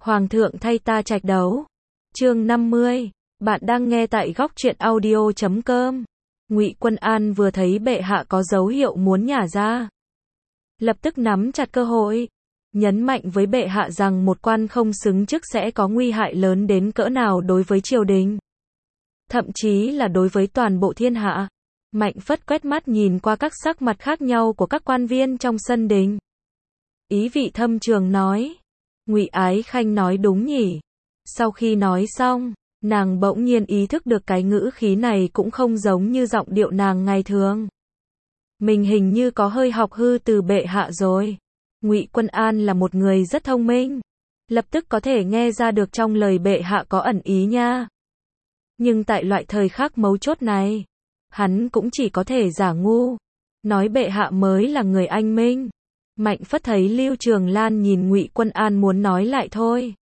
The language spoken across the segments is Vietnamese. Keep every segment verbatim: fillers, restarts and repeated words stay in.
Hoàng thượng thay ta trạch đấu. Chương năm mươi. Bạn đang nghe tại góc truyện audio chấm com. Ngụy Quân An vừa thấy bệ hạ có dấu hiệu muốn nhả ra, lập tức nắm chặt cơ hội, nhấn mạnh với bệ hạ rằng một quan không xứng chức sẽ có nguy hại lớn đến cỡ nào đối với triều đình, thậm chí là đối với toàn bộ thiên hạ. Mạnh Phất quét mắt nhìn qua các sắc mặt khác nhau của các quan viên trong sân đình, ý vị thâm trường nói: Ngụy Ái Khanh nói đúng nhỉ. Sau khi nói xong, nàng bỗng nhiên ý thức được cái ngữ khí này cũng không giống như giọng điệu nàng ngày thường. Mình hình như có hơi học hư từ bệ hạ rồi. Ngụy Quân An là một người rất thông minh, lập tức có thể nghe ra được trong lời bệ hạ có ẩn ý nha. Nhưng tại loại thời khắc mấu chốt này, hắn cũng chỉ có thể giả ngu, nói bệ hạ mới là người anh minh. Mạnh Phất thấy Lưu Trường Lan nhìn Ngụy Quân An muốn nói lại thôi,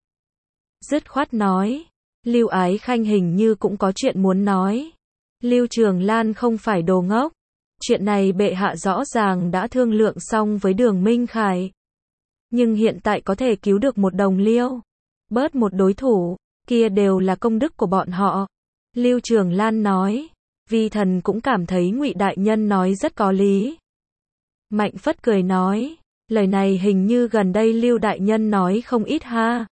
dứt khoát nói: Lưu Ái Khanh hình như cũng có chuyện muốn nói. Lưu Trường Lan không phải đồ ngốc, chuyện này bệ hạ rõ ràng đã thương lượng xong với Đường Minh Khải, nhưng hiện tại có thể cứu được một đồng liêu, bớt một đối thủ, kia đều là công đức của bọn họ. Lưu Trường Lan nói: Vi thần cũng cảm thấy Ngụy đại nhân nói rất có lý. Mạnh Phất cười nói: Lời này hình như gần đây Lưu đại nhân nói không ít ha.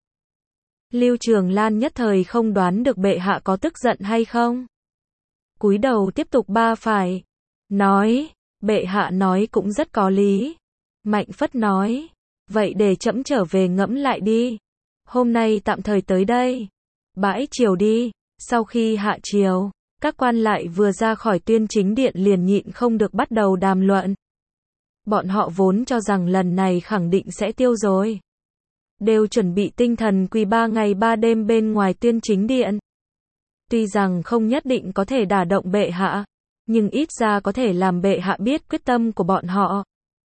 Lưu Trường Lan nhất thời không đoán được bệ hạ có tức giận hay không, cúi đầu tiếp tục ba phải, nói: Bệ hạ nói cũng rất có lý. Mạnh Phất nói: Vậy để trẫm trở về ngẫm lại đi. Hôm nay tạm thời tới đây. Bãi triều đi. Sau khi hạ triều, các quan lại vừa ra khỏi tuyên chính điện liền nhịn không được bắt đầu đàm luận. Bọn họ vốn cho rằng lần này khẳng định sẽ tiêu rồi, đều chuẩn bị tinh thần quỳ ba ngày ba đêm bên ngoài tuyên chính điện. Tuy rằng không nhất định có thể đả động bệ hạ, nhưng ít ra có thể làm bệ hạ biết quyết tâm của bọn họ.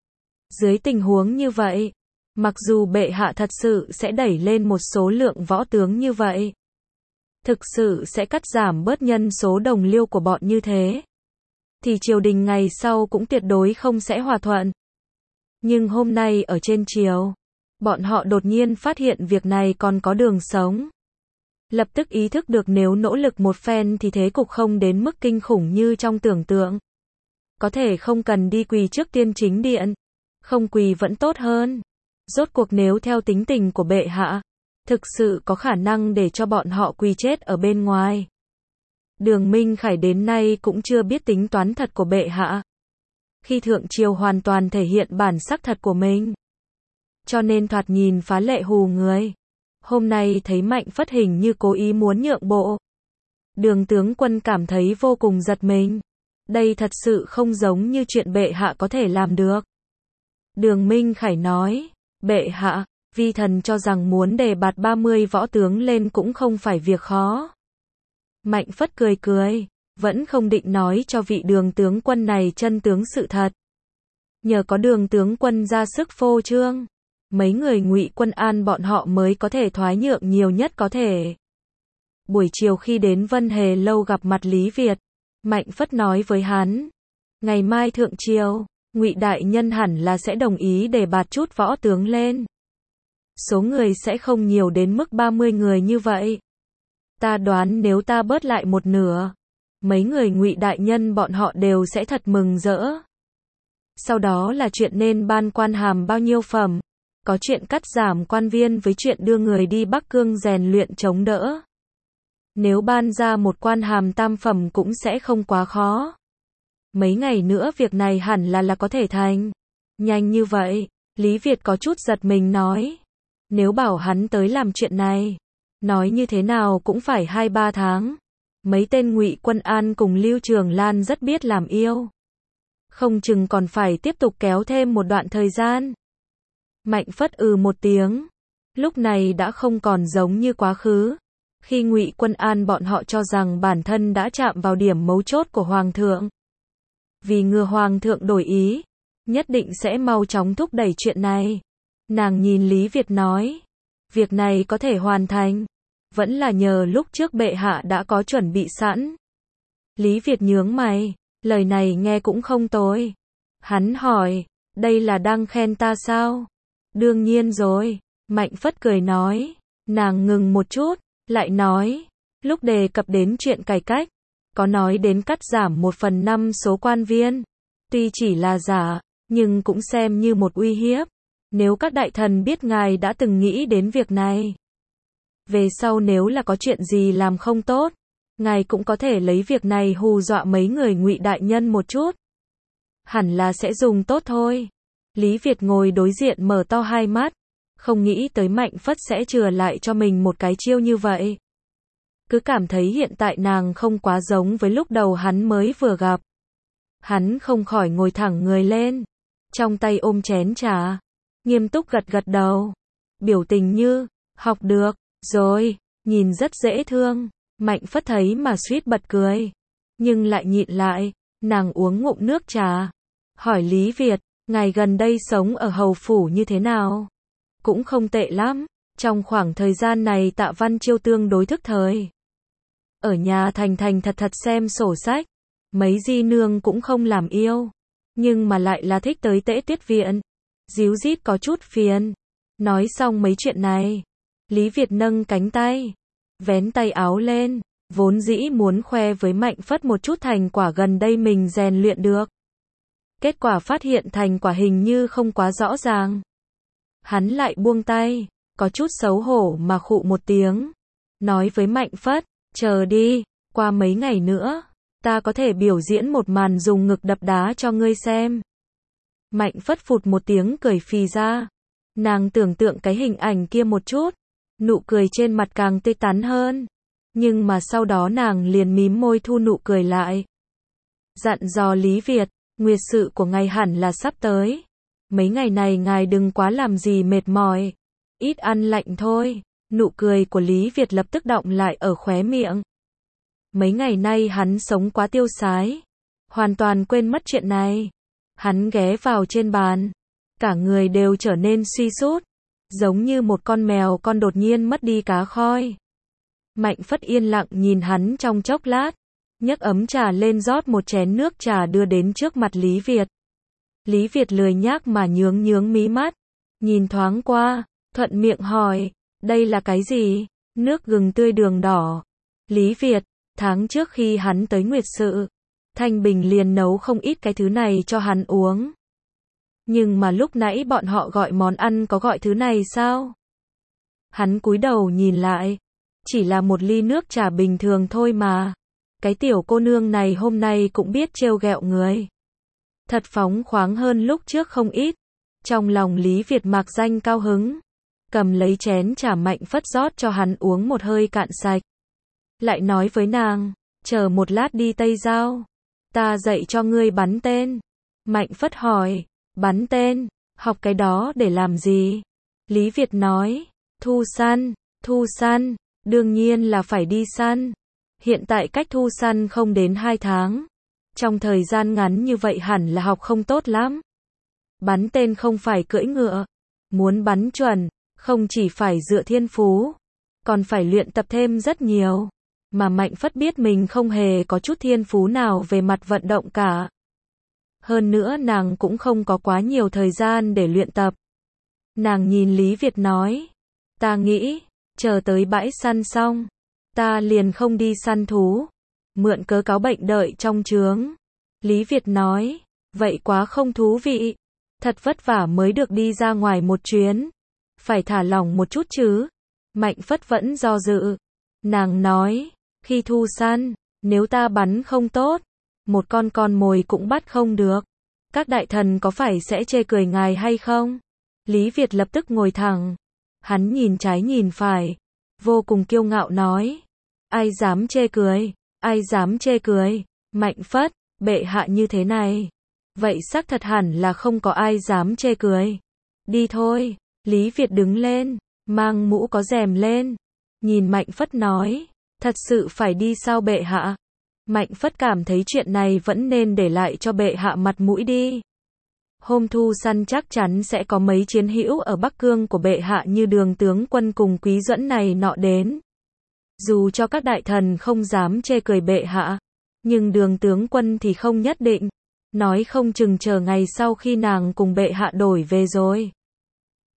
Dưới tình huống như vậy, mặc dù bệ hạ thật sự sẽ đẩy lên một số lượng võ tướng như vậy, thực sự sẽ cắt giảm bớt nhân số đồng liêu của bọn như thế, thì triều đình ngày sau cũng tuyệt đối không sẽ hòa thuận. Nhưng hôm nay ở trên triều, bọn họ đột nhiên phát hiện việc này còn có đường sống. Lập tức ý thức được nếu nỗ lực một phen thì thế cục không đến mức kinh khủng như trong tưởng tượng. Có thể không cần đi quỳ trước tiên chính điện, không quỳ vẫn tốt hơn. Rốt cuộc nếu theo tính tình của bệ hạ, thực sự có khả năng để cho bọn họ quỳ chết ở bên ngoài. Đường Minh Khải đến nay cũng chưa biết tính toán thật của bệ hạ, khi thượng triều hoàn toàn thể hiện bản sắc thật của mình, cho nên thoạt nhìn phá lệ hù người. Hôm nay thấy Mạnh Phất hình như cố ý muốn nhượng bộ, Đường tướng quân cảm thấy vô cùng giật mình. Đây thật sự không giống như chuyện bệ hạ có thể làm được. Đường Minh Khải nói: Bệ hạ, vi thần cho rằng muốn đề bạt ba mươi võ tướng lên cũng không phải việc khó. Mạnh Phất cười cười, vẫn không định nói cho vị Đường tướng quân này chân tướng sự thật. Nhờ có Đường tướng quân ra sức phô trương, mấy người Ngụy Quân An bọn họ mới có thể thoái nhượng nhiều nhất có thể. Buổi chiều khi đến Vân Hề lâu gặp mặt Lý Việt, Mạnh Phất nói với hắn: Ngày mai thượng triều, Ngụy đại nhân hẳn là sẽ đồng ý để bạt chút võ tướng lên. Số người sẽ không nhiều đến mức ba mươi người như vậy. Ta đoán nếu ta bớt lại một nửa, mấy người Ngụy đại nhân bọn họ đều sẽ thật mừng rỡ. Sau đó là chuyện nên ban quan hàm bao nhiêu phẩm, có chuyện cắt giảm quan viên với chuyện đưa người đi Bắc Cương rèn luyện chống đỡ. Nếu ban ra một quan hàm tam phẩm cũng sẽ không quá khó. Mấy ngày nữa việc này hẳn là là có thể thành. Nhanh như vậy, Lý Việt có chút giật mình nói: Nếu bảo hắn tới làm chuyện này, nói như thế nào cũng phải hai ba tháng. Mấy tên Ngụy Quân An cùng Lưu Trường Lan rất biết làm yêu, không chừng còn phải tiếp tục kéo thêm một đoạn thời gian. Mạnh Phất ừ một tiếng. Lúc này đã không còn giống như quá khứ, khi Ngụy Quân An bọn họ cho rằng bản thân đã chạm vào điểm mấu chốt của Hoàng thượng. Vì ngừa Hoàng thượng đổi ý, nhất định sẽ mau chóng thúc đẩy chuyện này. Nàng nhìn Lý Việt nói: Việc này có thể hoàn thành, vẫn là nhờ lúc trước bệ hạ đã có chuẩn bị sẵn. Lý Việt nhướng mày, lời này nghe cũng không tồi. Hắn hỏi: Đây là đang khen ta sao? Đương nhiên rồi. Mạnh Phất cười nói: Nàng ngừng một chút, lại nói, lúc đề cập đến chuyện cải cách, có nói đến cắt giảm một phần năm số quan viên, tuy chỉ là giả, nhưng cũng xem như một uy hiếp, nếu các đại thần biết ngài đã từng nghĩ đến việc này. Về sau nếu là có chuyện gì làm không tốt, ngài cũng có thể lấy việc này hù dọa mấy người Ngụy đại nhân một chút. Hẳn là sẽ dùng tốt thôi. Lý Việt ngồi đối diện mở to hai mắt, không nghĩ tới Mạnh Phất sẽ chừa lại cho mình một cái chiêu như vậy. Cứ cảm thấy hiện tại nàng không quá giống với lúc đầu hắn mới vừa gặp. Hắn không khỏi ngồi thẳng người lên, trong tay ôm chén trà, nghiêm túc gật gật đầu, biểu tình như, học được, rồi, nhìn rất dễ thương. Mạnh Phất thấy mà suýt bật cười, nhưng lại nhịn lại, nàng uống ngụm nước trà, hỏi Lý Việt, ngài gần đây sống ở hầu phủ như thế nào? Cũng không tệ lắm, trong khoảng thời gian này Tạ Văn Chiêu tương đối thức thời. Ở nhà thành thành thật thật xem sổ sách, mấy di nương cũng không làm yêu, nhưng mà lại là thích tới tễ tuyết viện, díu dít có chút phiền. Nói xong mấy chuyện này, Lý Việt nâng cánh tay, vén tay áo lên, vốn dĩ muốn khoe với Mạnh Phất một chút thành quả gần đây mình rèn luyện được. Kết quả phát hiện thành quả hình như không quá rõ ràng. Hắn lại buông tay, có chút xấu hổ mà khụ một tiếng, nói với Mạnh Phất, chờ đi, qua mấy ngày nữa, ta có thể biểu diễn một màn dùng ngực đập đá cho ngươi xem. Mạnh Phất phụt một tiếng cười phì ra, nàng tưởng tượng cái hình ảnh kia một chút, nụ cười trên mặt càng tươi tắn hơn, nhưng mà sau đó nàng liền mím môi thu nụ cười lại. Dặn dò Lý Việt, nguyệt sự của ngài hẳn là sắp tới. Mấy ngày này ngài đừng quá làm gì mệt mỏi, ít ăn lạnh thôi. Nụ cười của Lý Việt lập tức đọng lại ở khóe miệng. Mấy ngày nay hắn sống quá tiêu sái, hoàn toàn quên mất chuyện này. Hắn ghé vào trên bàn, cả người đều trở nên suy sút, giống như một con mèo con đột nhiên mất đi cá khoi. Mạnh Phất yên lặng nhìn hắn trong chốc lát, nhấc ấm trà lên rót một chén nước trà đưa đến trước mặt Lý Việt. Lý Việt lười nhác mà nhướng nhướng mí mắt, nhìn thoáng qua, thuận miệng hỏi, đây là cái gì? Nước gừng tươi đường đỏ. Lý Việt, tháng trước khi hắn tới nguyệt sự, Thanh Bình liền nấu không ít cái thứ này cho hắn uống. Nhưng mà lúc nãy bọn họ gọi món ăn có gọi thứ này sao? Hắn cúi đầu nhìn lại, chỉ là một ly nước trà bình thường thôi mà. Cái tiểu cô nương này hôm nay cũng biết trêu ghẹo người. Thật phóng khoáng hơn lúc trước không ít. Trong lòng Lý Việt mạc danh cao hứng, cầm lấy chén trà Mạnh Phất rót cho hắn uống một hơi cạn sạch. Lại nói với nàng, chờ một lát đi Tây Giao, ta dạy cho ngươi bắn tên. Mạnh Phất hỏi, bắn tên, học cái đó để làm gì? Lý Việt nói, thu săn, thu săn, đương nhiên là phải đi săn. Hiện tại cách thu săn không đến hai tháng. Trong thời gian ngắn như vậy hẳn là học không tốt lắm. Bắn tên không phải cưỡi ngựa. Muốn bắn chuẩn, không chỉ phải dựa thiên phú, còn phải luyện tập thêm rất nhiều. Mà Mạnh Phất biết mình không hề có chút thiên phú nào về mặt vận động cả. Hơn nữa nàng cũng không có quá nhiều thời gian để luyện tập. Nàng nhìn Lý Việt nói, ta nghĩ, chờ tới bãi săn xong, ta liền không đi săn thú, mượn cớ cáo bệnh đợi trong trướng. Lý Việt nói, vậy quá không thú vị, thật vất vả mới được đi ra ngoài một chuyến, phải thả lỏng một chút chứ. Mạnh Phất vẫn do dự, nàng nói, khi thu săn, nếu ta bắn không tốt, một con con mồi cũng bắt không được, các đại thần có phải sẽ chê cười ngài hay không? Lý Việt lập tức ngồi thẳng, hắn nhìn trái nhìn phải, vô cùng kiêu ngạo nói, ai dám chê cười, ai dám chê cười. Mạnh Phất, bệ hạ như thế này, vậy xác thật hẳn là không có ai dám chê cười. Đi thôi. Lý Việt đứng lên, mang mũ có rèm lên, nhìn Mạnh Phất nói, thật sự phải đi sao bệ hạ? Mạnh Phất cảm thấy chuyện này vẫn nên để lại cho bệ hạ mặt mũi đi. Hôm thu săn chắc chắn sẽ có mấy chiến hữu ở Bắc Cương của bệ hạ như Đường tướng quân cùng Quý Duẫn này nọ đến. Dù cho các đại thần không dám chê cười bệ hạ, nhưng Đường tướng quân thì không nhất định, nói không chừng chờ ngày sau khi nàng cùng bệ hạ đổi về rồi.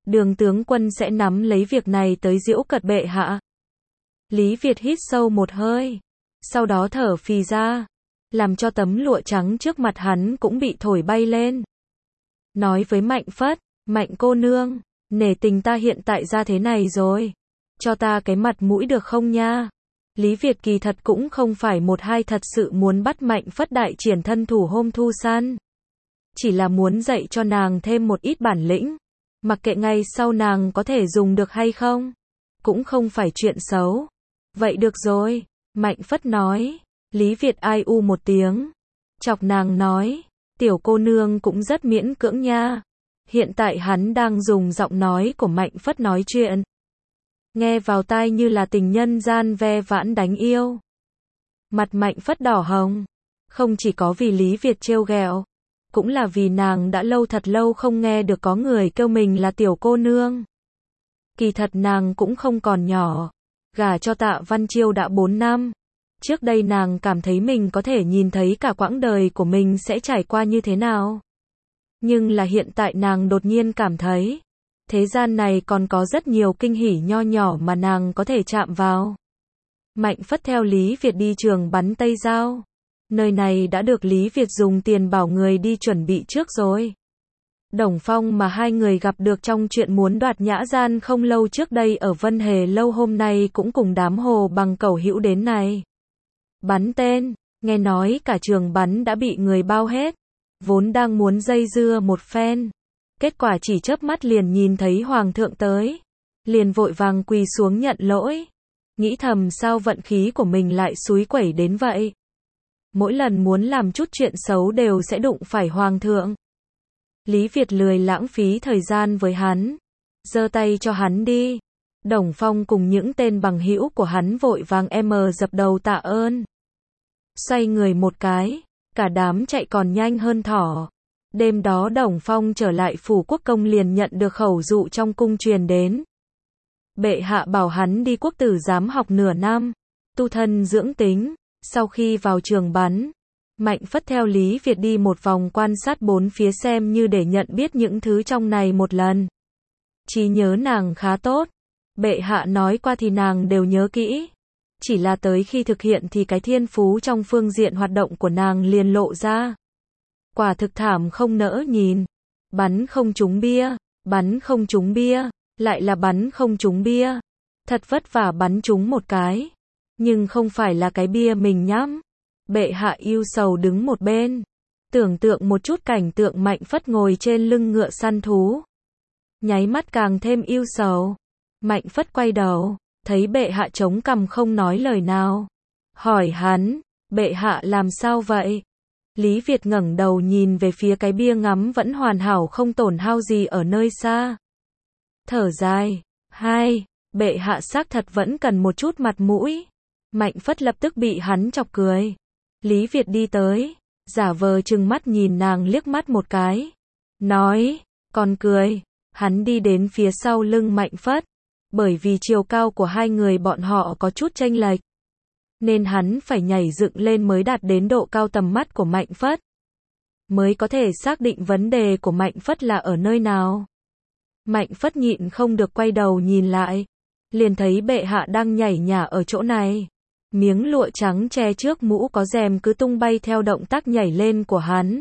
Đường tướng quân sẽ nắm lấy việc này tới giễu cợt bệ hạ. Lý Việt hít sâu một hơi, sau đó thở phì ra, làm cho tấm lụa trắng trước mặt hắn cũng bị thổi bay lên. Nói với Mạnh Phất, Mạnh cô nương, nể tình ta hiện tại ra thế này rồi, cho ta cái mặt mũi được không nha? Lý Việt kỳ thật cũng không phải một hai thật sự muốn bắt Mạnh Phất đại triển thân thủ hôm thu săn. Chỉ là muốn dạy cho nàng thêm một ít bản lĩnh, mặc kệ ngay sau nàng có thể dùng được hay không, cũng không phải chuyện xấu. Vậy được rồi, Mạnh Phất nói. Lý Việt ai u một tiếng, chọc nàng nói, tiểu cô nương cũng rất miễn cưỡng nha. Hiện tại hắn đang dùng giọng nói của Mạnh Phất nói chuyện, nghe vào tai như là tình nhân gian ve vãn đánh yêu. Mặt Mạnh Phất đỏ hồng, không chỉ có vì Lý Việt trêu ghẹo, cũng là vì nàng đã lâu thật lâu không nghe được có người kêu mình là tiểu cô nương. Kỳ thật nàng cũng không còn nhỏ, gả cho Tạ Văn Chiêu đã bốn năm. Trước đây nàng cảm thấy mình có thể nhìn thấy cả quãng đời của mình sẽ trải qua như thế nào. Nhưng là hiện tại nàng đột nhiên cảm thấy, thế gian này còn có rất nhiều kinh hỉ nho nhỏ mà nàng có thể chạm vào. Mạnh Phất theo Lý Việt đi trường bắn Tây Giao. Nơi này đã được Lý Việt dùng tiền bảo người đi chuẩn bị trước rồi. Đồng Phong mà hai người gặp được trong chuyện muốn đoạt nhã gian không lâu trước đây ở Vân Hề Lâu hôm nay cũng cùng đám hồ bằng cẩu hữu đến này. Bắn tên, nghe nói cả trường bắn đã bị người bao hết, vốn đang muốn dây dưa một phen. Kết quả chỉ chớp mắt liền nhìn thấy hoàng thượng tới, liền vội vàng quỳ xuống nhận lỗi. Nghĩ thầm sao vận khí của mình lại xúi quẩy đến vậy. Mỗi lần muốn làm chút chuyện xấu đều sẽ đụng phải hoàng thượng. Lý Việt lười lãng phí thời gian với hắn, giơ tay cho hắn đi. Đồng Phong cùng những tên bằng hữu của hắn vội vàng em dập đầu tạ ơn. Xoay người một cái, cả đám chạy còn nhanh hơn thỏ. Đêm đó Đồng Phong trở lại phủ quốc công liền nhận được khẩu dụ trong cung truyền đến. Bệ hạ bảo hắn đi quốc tử giám học nửa năm, tu thân dưỡng tính. Sau khi vào trường bắn, Mạnh Phất theo Lý Việt đi một vòng quan sát bốn phía xem như để nhận biết những thứ trong này một lần. Trí nhớ nàng khá tốt, bệ hạ nói qua thì nàng đều nhớ kỹ. Chỉ là tới khi thực hiện thì cái thiên phú trong phương diện hoạt động của nàng liền lộ ra. Quả thực thảm không nỡ nhìn. Bắn không trúng bia, bắn không trúng bia, lại là bắn không trúng bia. Thật vất vả bắn trúng một cái, nhưng không phải là cái bia mình nhắm. Bệ hạ yêu sầu đứng một bên, tưởng tượng một chút cảnh tượng Mạnh Phất ngồi trên lưng ngựa săn thú. Nháy mắt càng thêm yêu sầu. Mạnh Phất quay đầu, thấy bệ hạ chống cằm không nói lời nào. Hỏi hắn, bệ hạ làm sao vậy? Lý Việt ngẩng đầu nhìn về phía cái bia ngắm vẫn hoàn hảo không tổn hao gì ở nơi xa. Thở dài, hai, bệ hạ xác thật vẫn cần một chút mặt mũi. Mạnh Phất lập tức bị hắn chọc cười. Lý Việt đi tới, giả vờ trừng mắt nhìn nàng liếc mắt một cái. Nói, còn cười. Hắn đi đến phía sau lưng Mạnh Phất. Bởi vì chiều cao của hai người bọn họ có chút chênh lệch, nên hắn phải nhảy dựng lên mới đạt đến độ cao tầm mắt của Mạnh Phất. Mới có thể xác định vấn đề của Mạnh Phất là ở nơi nào. Mạnh Phất nhịn không được quay đầu nhìn lại. Liền thấy bệ hạ đang nhảy nhả ở chỗ này. Miếng lụa trắng che trước mũ có rèm cứ tung bay theo động tác nhảy lên của hắn.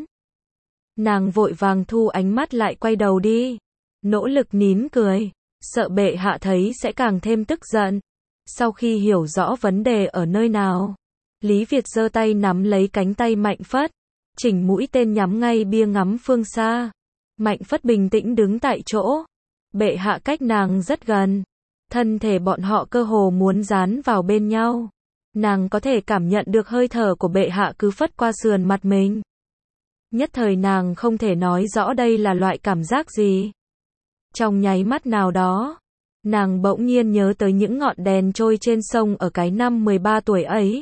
Nàng vội vàng thu ánh mắt lại quay đầu đi. Nỗ lực nín cười. Sợ bệ hạ thấy sẽ càng thêm tức giận. Sau khi hiểu rõ vấn đề ở nơi nào, Lý Việt giơ tay nắm lấy cánh tay Mạnh Phất, chỉnh mũi tên nhắm ngay bia ngắm phương xa. Mạnh Phất bình tĩnh đứng tại chỗ. Bệ hạ cách nàng rất gần. Thân thể bọn họ cơ hồ muốn dán vào bên nhau. Nàng có thể cảm nhận được hơi thở của bệ hạ cứ phất qua sườn mặt mình. Nhất thời nàng không thể nói rõ đây là loại cảm giác gì. Trong nháy mắt nào đó, nàng bỗng nhiên nhớ tới những ngọn đèn trôi trên sông ở cái năm mười ba tuổi ấy.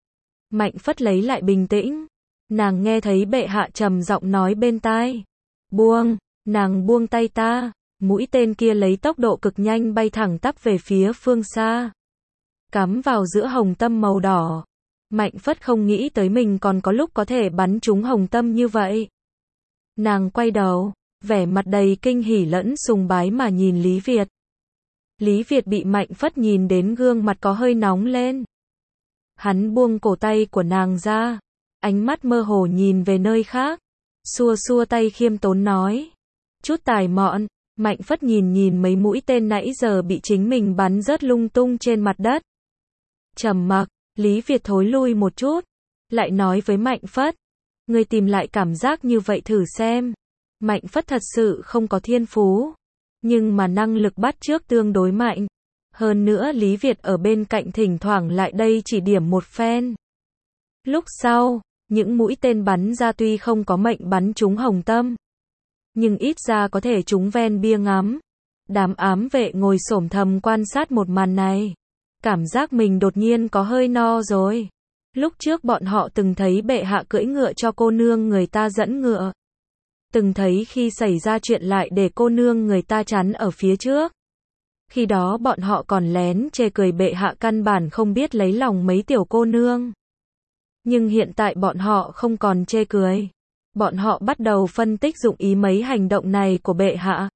Mạnh Phất lấy lại bình tĩnh. Nàng nghe thấy bệ hạ trầm giọng nói bên tai. Buông, nàng buông tay ta. Mũi tên kia lấy tốc độ cực nhanh bay thẳng tắp về phía phương xa. Cắm vào giữa hồng tâm màu đỏ. Mạnh Phất không nghĩ tới mình còn có lúc có thể bắn trúng hồng tâm như vậy. Nàng quay đầu, vẻ mặt đầy kinh hỉ lẫn sùng bái mà nhìn Lý Việt. Lý Việt bị Mạnh Phất nhìn đến gương mặt có hơi nóng lên. Hắn buông cổ tay của nàng ra, ánh mắt mơ hồ nhìn về nơi khác, xua xua tay khiêm tốn nói. Chút tài mọn. Mạnh Phất nhìn nhìn mấy mũi tên nãy giờ bị chính mình bắn rớt lung tung trên mặt đất. Trầm mặc, Lý Việt thối lui một chút, lại nói với Mạnh Phất. Ngươi tìm lại cảm giác như vậy thử xem. Mạnh Phất thật sự không có thiên phú, nhưng mà năng lực bắt chước tương đối mạnh. Hơn nữa Lý Việt ở bên cạnh thỉnh thoảng lại đây chỉ điểm một phen. Lúc sau, những mũi tên bắn ra tuy không có mệnh bắn trúng hồng tâm, nhưng ít ra có thể trúng ven bia ngắm. Đám ám vệ ngồi xổm thầm quan sát một màn này. Cảm giác mình đột nhiên có hơi no rồi. Lúc trước bọn họ từng thấy bệ hạ cưỡi ngựa cho cô nương người ta dẫn ngựa. Từng thấy khi xảy ra chuyện lại để cô nương người ta chắn ở phía trước. Khi đó bọn họ còn lén chê cười bệ hạ căn bản không biết lấy lòng mấy tiểu cô nương. Nhưng hiện tại bọn họ không còn chê cười. Bọn họ bắt đầu phân tích dụng ý mấy hành động này của bệ hạ.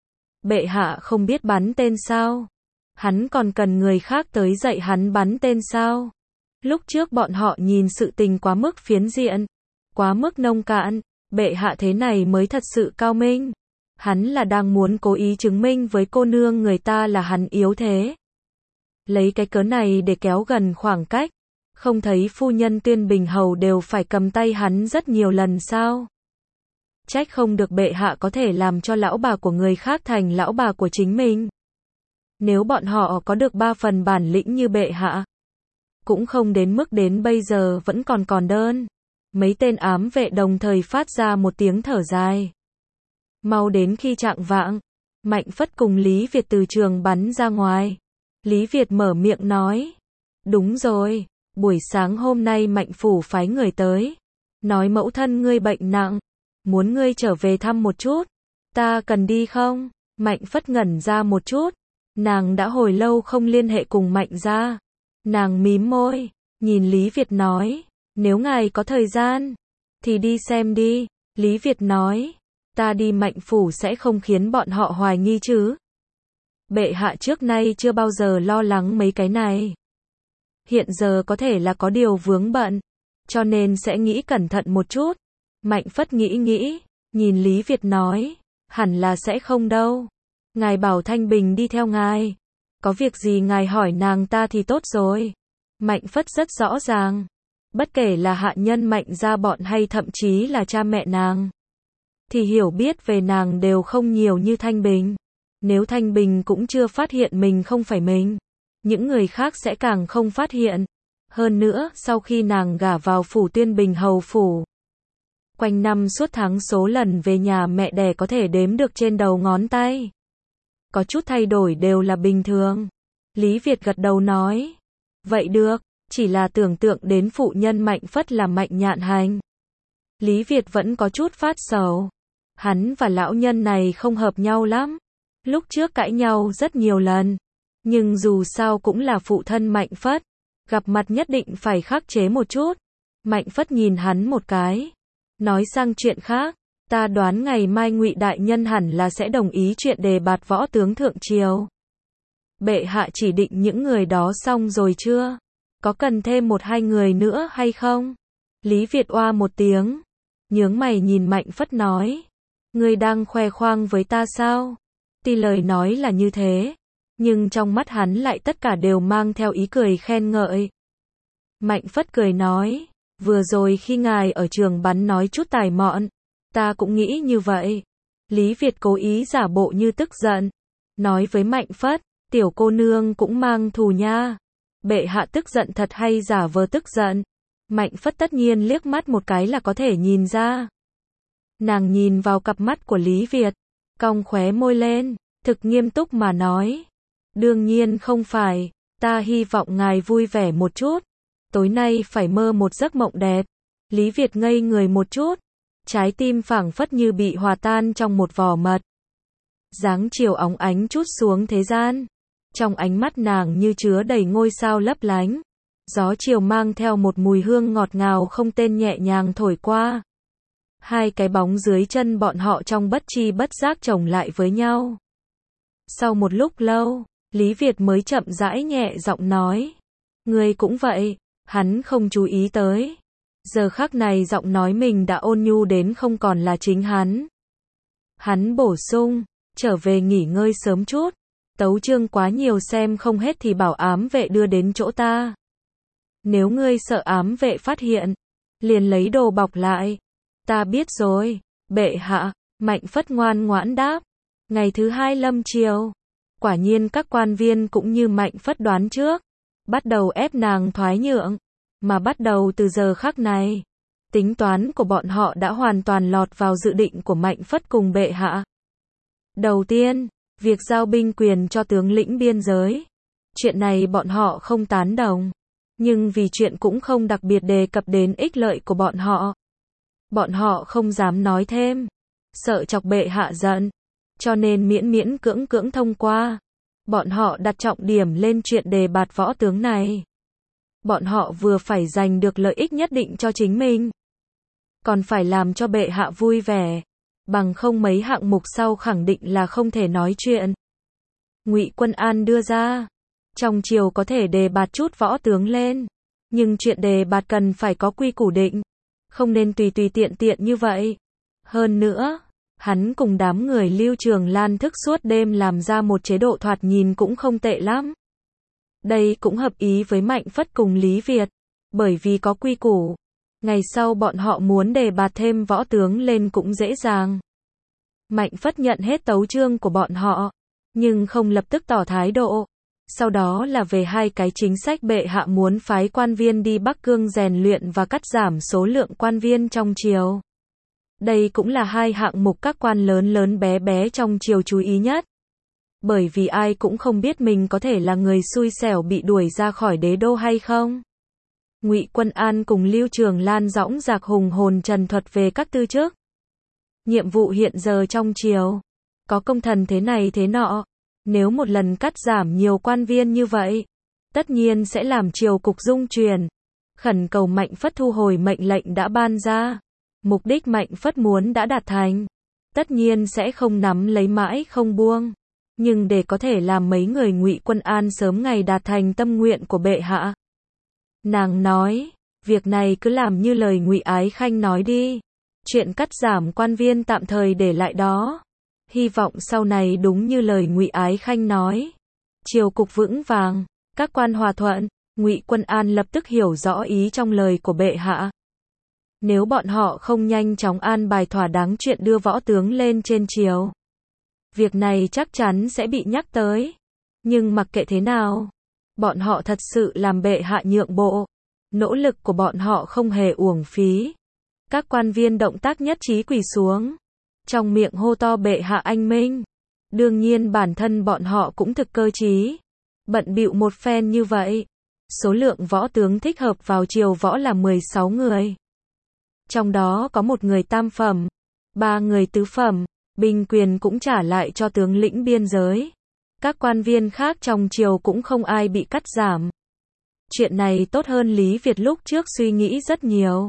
Bệ hạ không biết bắn tên sao? Hắn còn cần người khác tới dạy hắn bắn tên sao? Lúc trước bọn họ nhìn sự tình quá mức phiến diện, quá mức nông cạn, bệ hạ thế này mới thật sự cao minh. Hắn là đang muốn cố ý chứng minh với cô nương người ta là hắn yếu thế. Lấy cái cớ này để kéo gần khoảng cách. Không thấy phu nhân Tuyên Bình Hầu đều phải cầm tay hắn rất nhiều lần sao? Trách không được bệ hạ có thể làm cho lão bà của người khác thành lão bà của chính mình. Nếu bọn họ có được ba phần bản lĩnh như bệ hạ, cũng không đến mức đến bây giờ vẫn còn còn đơn. Mấy tên ám vệ đồng thời phát ra một tiếng thở dài. Mau đến khi chạng vạng, Mạnh Phất cùng Lý Việt từ trường bắn ra ngoài. Lý Việt mở miệng nói. Đúng rồi, buổi sáng hôm nay Mạnh phủ phái người tới. Nói mẫu thân ngươi bệnh nặng, muốn ngươi trở về thăm một chút. Ta cần đi không? Mạnh Phất ngẩn ra một chút. Nàng đã hồi lâu không liên hệ cùng Mạnh gia. Nàng mím môi, nhìn Lý Việt nói. Nếu ngài có thời gian, thì đi xem đi. Lý Việt nói. Ta đi Mạnh phủ sẽ không khiến bọn họ hoài nghi chứ. Bệ hạ trước nay chưa bao giờ lo lắng mấy cái này. Hiện giờ có thể là có điều vướng bận, cho nên sẽ nghĩ cẩn thận một chút. Mạnh Phất nghĩ nghĩ, nhìn Lý Việt nói. Hẳn là sẽ không đâu. Ngài bảo Thanh Bình đi theo ngài. Có việc gì ngài hỏi nàng ta thì tốt rồi. Mạnh Phất rất rõ ràng. Bất kể là hạ nhân Mạnh gia bọn hay thậm chí là cha mẹ nàng, thì hiểu biết về nàng đều không nhiều như Thanh Bình. Nếu Thanh Bình cũng chưa phát hiện mình không phải mình, những người khác sẽ càng không phát hiện. Hơn nữa, sau khi nàng gả vào phủ Tuyên Bình Hầu phủ, quanh năm suốt tháng số lần về nhà mẹ đẻ có thể đếm được trên đầu ngón tay. Có chút thay đổi đều là bình thường. Lý Việt gật đầu nói. Vậy được, chỉ là tưởng tượng đến phụ nhân Mạnh Phất là Mạnh Nhạn Hành. Lý Việt vẫn có chút phát sầu. Hắn và lão nhân này không hợp nhau lắm. Lúc trước cãi nhau rất nhiều lần. Nhưng dù sao cũng là phụ thân Mạnh Phất. Gặp mặt nhất định phải khắc chế một chút. Mạnh Phất nhìn hắn một cái. Nói sang chuyện khác. Ta đoán ngày mai Ngụy đại nhân hẳn là sẽ đồng ý chuyện đề bạt võ tướng thượng triều. Bệ hạ chỉ định những người đó xong rồi chưa? Có cần thêm một hai người nữa hay không? Lý Việt oa một tiếng. Nhướng mày nhìn Mạnh Phất nói. Ngươi đang khoe khoang với ta sao? Tuy lời nói là như thế, nhưng trong mắt hắn lại tất cả đều mang theo ý cười khen ngợi. Mạnh Phất cười nói. Vừa rồi khi ngài ở trường bắn nói chút tài mọn, ta cũng nghĩ như vậy. Lý Việt cố ý giả bộ như tức giận. Nói với Mạnh Phất. Tiểu cô nương cũng mang thù nha. Bệ hạ tức giận thật hay giả vờ tức giận? Mạnh Phất tất nhiên liếc mắt một cái là có thể nhìn ra. Nàng nhìn vào cặp mắt của Lý Việt, cong khóe môi lên, thực nghiêm túc mà nói. Đương nhiên không phải, ta hy vọng ngài vui vẻ một chút. Tối nay phải mơ một giấc mộng đẹp. Lý Việt ngây người một chút, trái tim phảng phất như bị hòa tan trong một vò mật. Dáng chiều óng ánh chút xuống thế gian. Trong ánh mắt nàng như chứa đầy ngôi sao lấp lánh. Gió chiều mang theo một mùi hương ngọt ngào không tên nhẹ nhàng thổi qua. Hai cái bóng dưới chân bọn họ trong bất chi bất giác chồng lại với nhau. Sau một lúc lâu, Lý Việt mới chậm rãi nhẹ giọng nói. Ngươi cũng vậy, hắn không chú ý tới. Giờ khắc này giọng nói mình đã ôn nhu đến không còn là chính hắn. Hắn bổ sung, trở về nghỉ ngơi sớm chút. Tấu chương quá nhiều xem không hết thì bảo ám vệ đưa đến chỗ ta. Nếu ngươi sợ ám vệ phát hiện, liền lấy đồ bọc lại. Ta biết rồi, bệ hạ. Mạnh Phất ngoan ngoãn đáp. Ngày thứ hai lâm chiều, quả nhiên các quan viên cũng như Mạnh Phất đoán trước, bắt đầu ép nàng thoái nhượng, mà bắt đầu từ giờ khắc này, tính toán của bọn họ đã hoàn toàn lọt vào dự định của Mạnh Phất cùng bệ hạ. Đầu tiên, việc giao binh quyền cho tướng lĩnh biên giới. Chuyện này bọn họ không tán đồng, nhưng vì chuyện cũng không đặc biệt đề cập đến ích lợi của bọn họ. Bọn họ không dám nói thêm, sợ chọc bệ hạ giận, cho nên miễn miễn cưỡng cưỡng thông qua. Bọn họ đặt trọng điểm lên chuyện đề bạt võ tướng này. Bọn họ vừa phải giành được lợi ích nhất định cho chính mình, còn phải làm cho bệ hạ vui vẻ, bằng không mấy hạng mục sau khẳng định là không thể nói chuyện. Ngụy Quân An đưa ra, trong triều có thể đề bạt chút võ tướng lên, nhưng chuyện đề bạt cần phải có quy củ định, không nên tùy tùy tiện tiện như vậy. Hơn nữa, hắn cùng đám người Lưu Trường Lan thức suốt đêm làm ra một chế độ thoạt nhìn cũng không tệ lắm. Đây cũng hợp ý với Mạnh Phất cùng Lý Việt, bởi vì có quy củ. Ngày sau bọn họ muốn đề bạt thêm võ tướng lên cũng dễ dàng. Mạnh Phất nhận hết tấu chương của bọn họ, nhưng không lập tức tỏ thái độ. Sau đó là về hai cái chính sách bệ hạ muốn phái quan viên đi Bắc Cương rèn luyện và cắt giảm số lượng quan viên trong triều. Đây cũng là hai hạng mục các quan lớn lớn bé bé trong triều chú ý nhất. Bởi vì ai cũng không biết mình có thể là người xui xẻo bị đuổi ra khỏi đế đô hay không. Ngụy Quân An cùng Lưu Trường Lan dõng dạc hùng hồn trần thuật về các tư chức. Nhiệm vụ hiện giờ trong triều, có công thần thế này thế nọ. Nếu một lần cắt giảm nhiều quan viên như vậy, tất nhiên sẽ làm triều cục rung chuyển. Khẩn cầu Mạnh Phất thu hồi mệnh lệnh đã ban ra. Mục đích Mạnh Phất muốn đã đạt thành, tất nhiên sẽ không nắm lấy mãi không buông. Nhưng để có thể làm mấy người Ngụy Quân An sớm ngày đạt thành tâm nguyện của bệ hạ, nàng nói, việc này cứ làm như lời Ngụy Ái Khanh nói đi. Chuyện cắt giảm quan viên tạm thời để lại đó. Hy vọng sau này đúng như lời Ngụy Ái Khanh nói, triều cục vững vàng, các quan hòa thuận. Ngụy Quân An lập tức hiểu rõ ý trong lời của bệ hạ. Nếu bọn họ không nhanh chóng an bài thỏa đáng chuyện đưa võ tướng lên trên triều, việc này chắc chắn sẽ bị nhắc tới. Nhưng mặc kệ thế nào, bọn họ thật sự làm bệ hạ nhượng bộ. Nỗ lực của bọn họ không hề uổng phí. Các quan viên động tác nhất trí quỳ xuống, trong miệng hô to bệ hạ anh minh. Đương nhiên bản thân bọn họ cũng thực cơ trí, bận bịu một phen như vậy. Số lượng võ tướng thích hợp vào triều võ là mười sáu người. Trong đó có một người tam phẩm, ba người tứ phẩm, binh quyền cũng trả lại cho tướng lĩnh biên giới. Các quan viên khác trong triều cũng không ai bị cắt giảm. Chuyện này tốt hơn Lý Việt lúc trước suy nghĩ rất nhiều.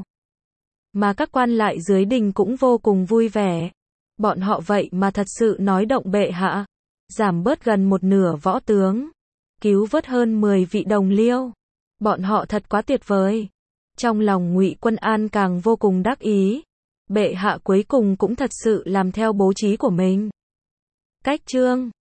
Mà các quan lại dưới đình cũng vô cùng vui vẻ. Bọn họ vậy mà thật sự nói động bệ hạ, giảm bớt gần một nửa võ tướng, cứu vớt hơn mười vị đồng liêu. Bọn họ thật quá tuyệt vời. Trong lòng Ngụy Quân An càng vô cùng đắc ý. Bệ hạ cuối cùng cũng thật sự làm theo bố trí của mình. Cách chương